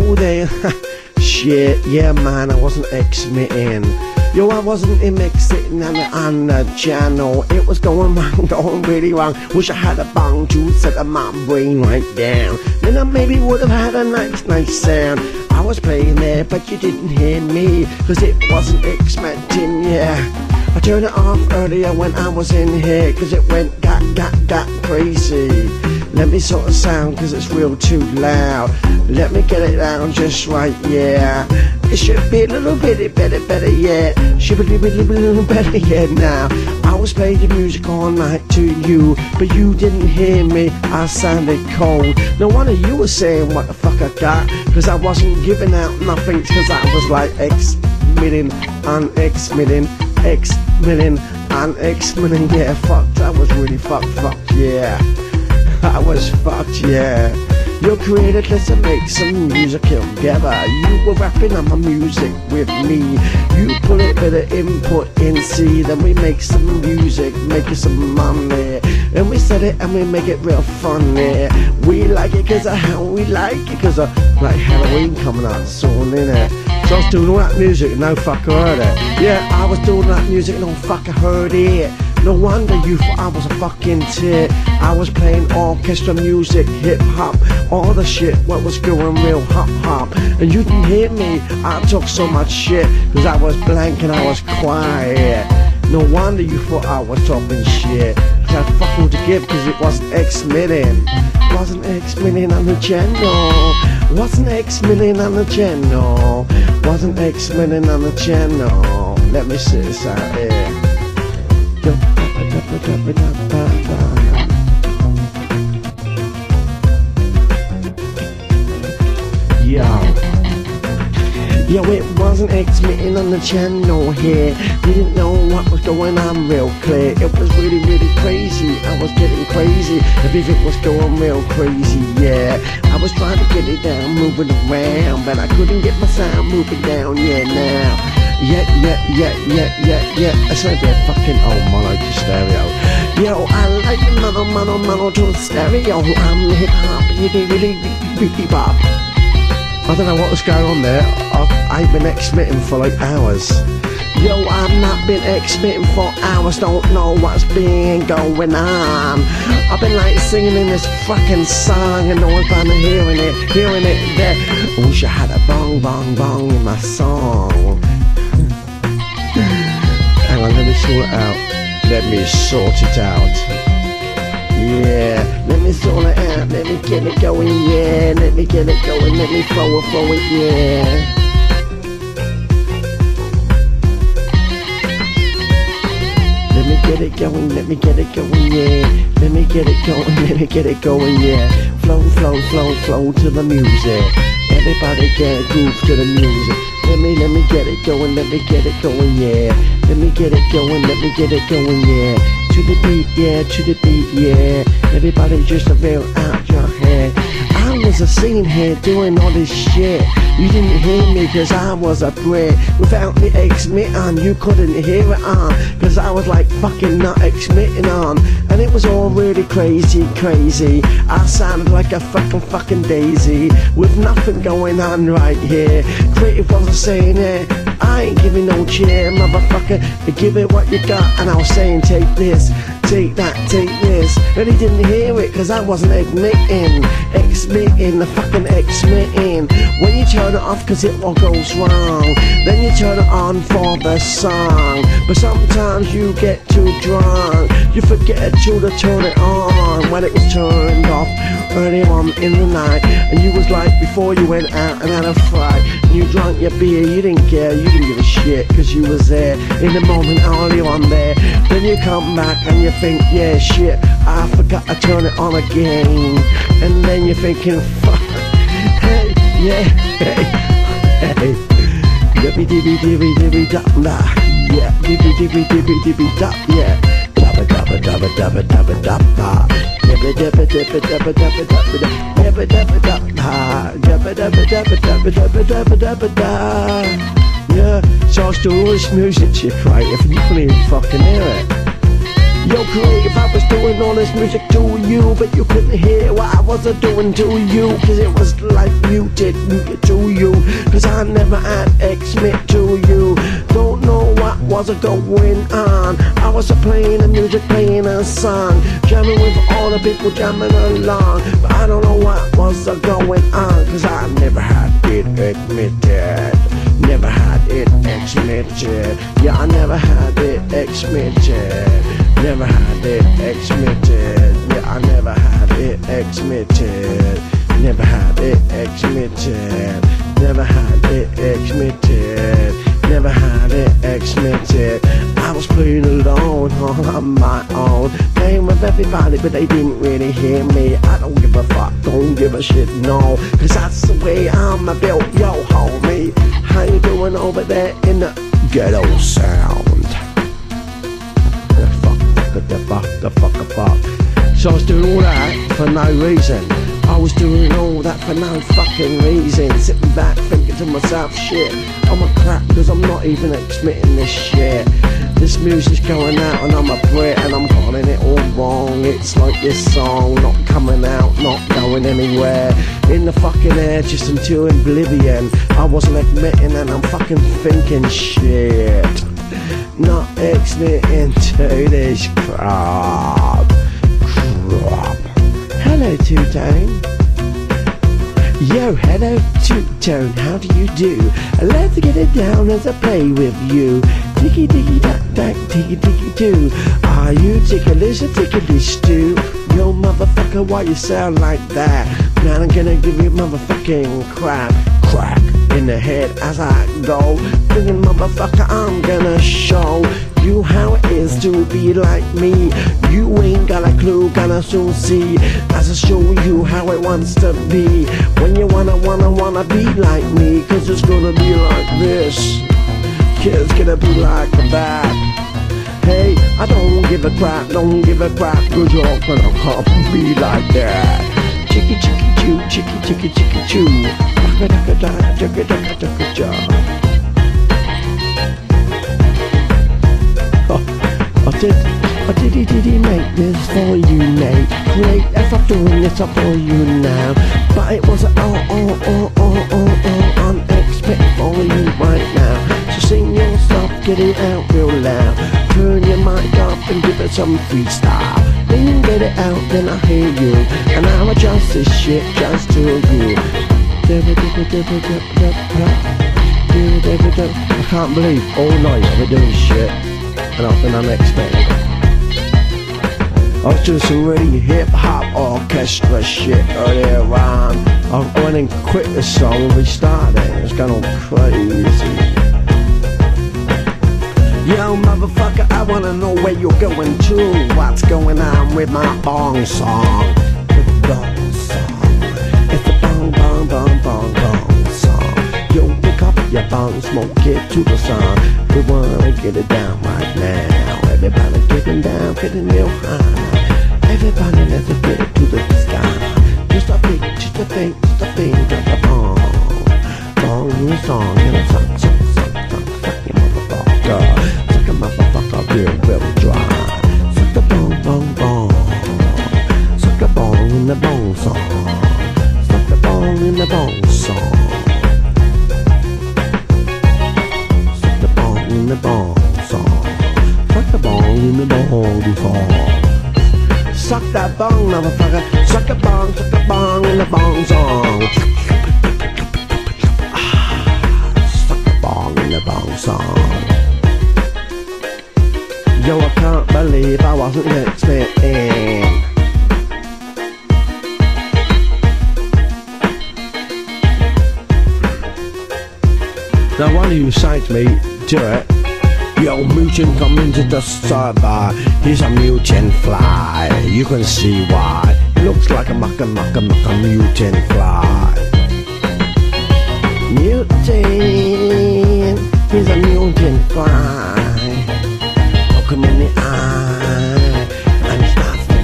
know they shit, yeah man, I wasn't exmitting. Yo, I wasn't mixing on the channel. It was going wrong, going really wrong. Wish I had a bong to set my brain right down. Then I maybe would have had a nice sound. I was playing there, but you didn't hear me, cause it wasn't expecting, yeah. I turned it off earlier when I was in here, cause it went got crazy. Let me sort of sound, cause it's real too loud. Let me get it down just right, yeah. It should be a little bit better, yeah. Should be a little better, yeah, now. I was playing the music all night to you, but you didn't hear me, I sounded cold. No wonder you were saying what the fuck I got, cause I wasn't giving out nothing, cause I was like X-milling, un-X-milling, X-milling, un-X-milling, yeah, fucked. I was really fucked, yeah. I was fucked, yeah. You created, let's make some music together. You were rapping on my music with me. You put a bit of input in C, then we make some music, make it some money. And we set it and we make it real funny. We like it cause of how we like it, cause of like Halloween coming out soon, innit? So I was doing all that music, no fucker heard it. Yeah, I was doing that music, no fucker heard it. No wonder you thought I was a fucking tit. I was playing orchestra music, hip-hop, all the shit, what was going real hop. And you didn't hear me, I talk so much shit, cause I was blank and I was quiet. No wonder you thought I was talking shit. I had fucking to give, cause it wasn't X-milling. Wasn't X-milling on the channel. Wasn't X-milling on the channel. Wasn't X-milling on the channel. Let me see this out here. Yo, it wasn't X-mitting on the channel here. Didn't know what was going on real clear. It was really crazy. I was getting crazy. Everything was going real crazy, yeah. I was trying to get it down, moving around, but I couldn't get my sound moving down, yeah, now. Yeah. That's gonna be a fucking old mono to stereo. Yo, I like the mono to the stereo. I'm the hip hop, really bop. I don't know what was going on there. I've been X-mitting for like hours. Yo, I've not been X-mitting for hours. Don't know what's been going on. I've been like singing in this fucking song and no one's been hearing it there. Wish I had a bong in my song. Hang on, let me sort it out. Let me sort it out. Yeah, let me sort it out. Let me get it going, yeah. Let me get it going. Let me throw it, yeah. Let me get it going, yeah. Let me get it going, yeah. Flow to the music. Everybody get a groove to the music. Let me get it going, yeah. Let me get it going, yeah. To the beat, yeah. Everybody just a real out your head. I was a singing here doing all this shit. You didn't hear me cause I was a Brit. Without the X-mit on, you couldn't hear it on, cause I was like fucking not X-mitting on. And it was all really crazy. I sounded like a fucking daisy, with nothing going on right here. Creative wasn't saying it, I ain't giving no cheer, motherfucker. Give it what you got, and I was saying take this, take that, take this. But he didn't hear it cause I wasn't X-mitting, the fucking X-mitting. When you turn it off cause it all goes wrong, then you turn it on for the song. But sometimes you get too drunk, you forget to turn it on when it was turned off early on in the night. And you was like before you went out and had a fight, and you drank your beer, you didn't care, you didn't give a shit, cause you was there in the moment, early on there. Then you come back and you think, yeah shit, I forgot to turn it on again. And then you're thinking, fuck, hey, yeah, hey, dibby dibby da, yeah, dibby da, yeah, dabba yeah. So I was doing all this music to you, Creative, and you couldn't even fucking hear it. Yo, Creative, I was doing all this music to you, but you couldn't hear what I was doing to you, cause it was like muted to I never had admit to you. Don't know what was going on. I was playing the music, playing a song, jamming with all the people jamming along. But I don't know what was going on, cause I never had it admitted. Never had it admitted. Yeah, I never had it admitted. Never had it admitted. Yeah, I never had it admitted. Never had it admitted. Never had it admitted. Never had it admitted. I was playing alone on my own, playing with everybody, but they didn't really hear me. I don't give a fuck, don't give a shit, no, cause that's the way I'm built. Yo, homie, how you doing over there in the ghetto sound? The fuck. So I was doing all that for no reason. I was doing all that for no fucking reason. Sitting back thinking to myself, shit, I'm a crap cause I'm not even admitting this shit. This music's going out and I'm a Brit and I'm calling it all wrong. It's like this song not coming out, not going anywhere. In the fucking air just into oblivion. I wasn't admitting and I'm fucking thinking shit. Not admitting to this crap. Hello, Two-Tone. Yo, hello, Two-Tone, how do you do? Let's get it down as I play with you. Ticky ticky tack tack, ticky ticky too. Are you ticklish or ticklish too? Yo, motherfucker, why you sound like that? Man, I'm gonna give you motherfucking crack in the head as I go. Thinking, motherfucker, I'm gonna show you how it is to be like me. You ain't got a clue, gonna soon see as I show you how it wants to be. When you wanna be like me, cause it's gonna be like this. It's gonna be like that. Hey, I don't give a crap, cause you're gonna come be like that. Chicky chicky choo, chicky chicky chicky choo. I did he make this for you, mate. Great, if I'm doing this, I'm for you now. But it was unexpected for you right now. So sing your stuff, get it out real loud. Turn your mic up and give it some freestyle. Then you get it out, then I hear you. And I'll adjust this shit just to you. I can't believe all night I've been doing shit and I've been unexpected. I was doing some really hip-hop orchestra shit earlier on. I went and quit the song and restarted it. It was going all crazy. Yo, motherfucker, I wanna know where you're going to. What's going on with my bong song? The bong song. It's the bong bong bong bong bong song. Yo, pick up your bong, smoke it to the sun. We wanna get it down right now. Everybody getting down, getting real high. Everybody let's get it to the sky. Just a beat, just a beat, just a beat, just a bong. Bong song, and a suck, suck, suck, suck, suck your motherfucker. Suck a motherfucker real dry. Suck the bong, bong, bong. Suck the bong in the bong song. Suck the bong in the bong song. Suck the bong in the bong song. Suck the bong in the bong song. Suck that bong, motherfucker. Suck a bong in the bong song. Suck the bong in the bong song. Yo, I can't believe I wasn't expecting. The one who signed me to it. Yo, mutant come into the server. He's a mutant fly. You can see why. He looks like a mucking mutant fly. Mutant. He's a mutant fly. Look him in the eye and he starts to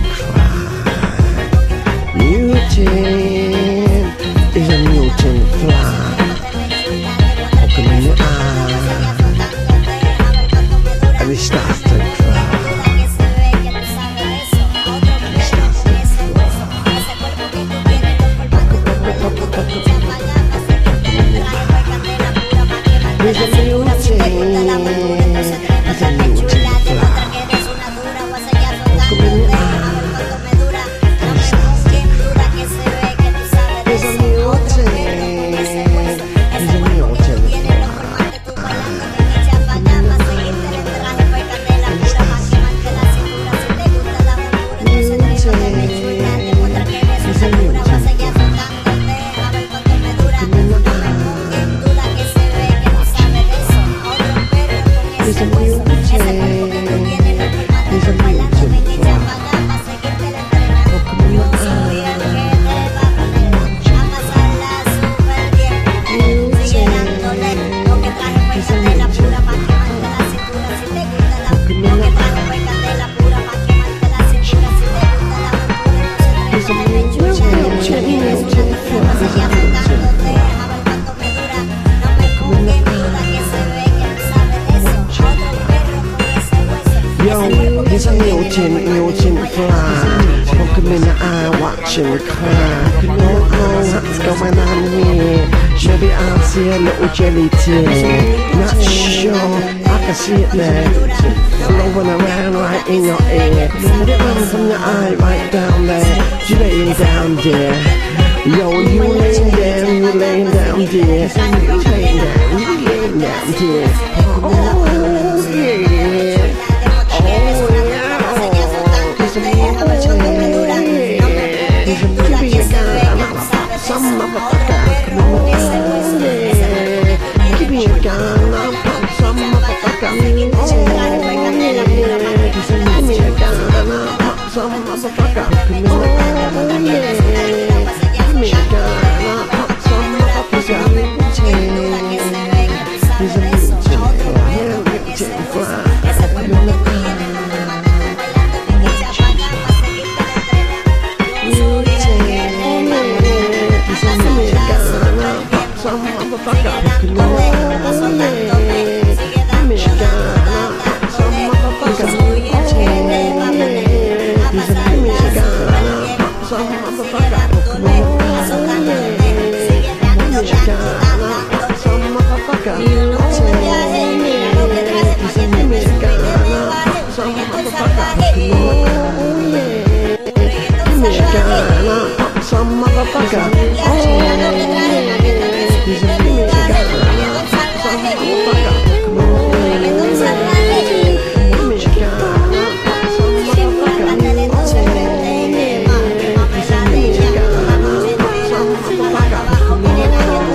cry. Mutant. He's a mutant fly. Look him in the eye. And he starts to cry. And he starts to cry. kitchen crack. Don't know what's going on here. Maybe I'll see a little jelly tea. Not sure, I can see it there, flowing around right in your ear. Let it run from your eye right down there. You laying down, dear. Yo, you laying down, dear. You laying down, dear. Oh yeah. Some motherfucker, give me a gun, I'll pop some motherfucker. Oh yeah, give me a gun, I'll pop some motherfucker. Oh yeah, give me a gun, I'll pop some motherfucker. He's a mutant fly. Some motherfucker, give me a gun, some motherfucker, some motherfucker, oh yeah.